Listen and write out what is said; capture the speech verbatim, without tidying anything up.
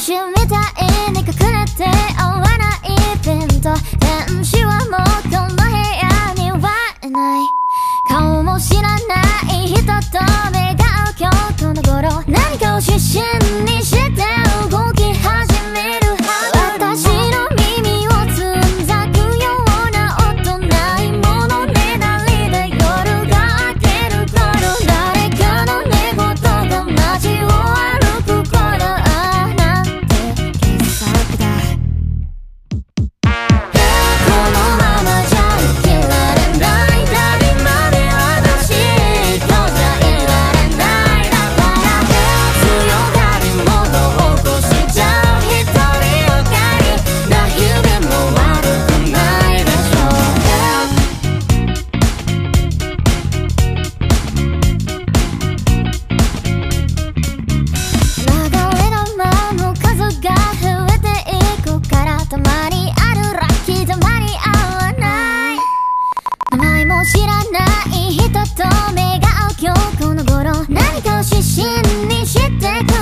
集みたいに隠れて終わらないイベント、天使はもうこの部屋にはいない。顔も知らない人と目が合う今日この頃、何かを指針にして動き始めるはず。私の耳をつんざくような音、ないものねだりで夜が明ける頃、誰かの寝言が街を歩く頃、ああなんて傑作だ。このままじゃ生きられない、旅まで私一人じゃいられない。だから強がり物を起こしちゃう一人よがりな日々も悪くないでしょう。流れ玉の数が増えていくから、たまにあるラッキー、たまに合わない。名前も知らない人と目が合う今日この頃、何かを指針にしてく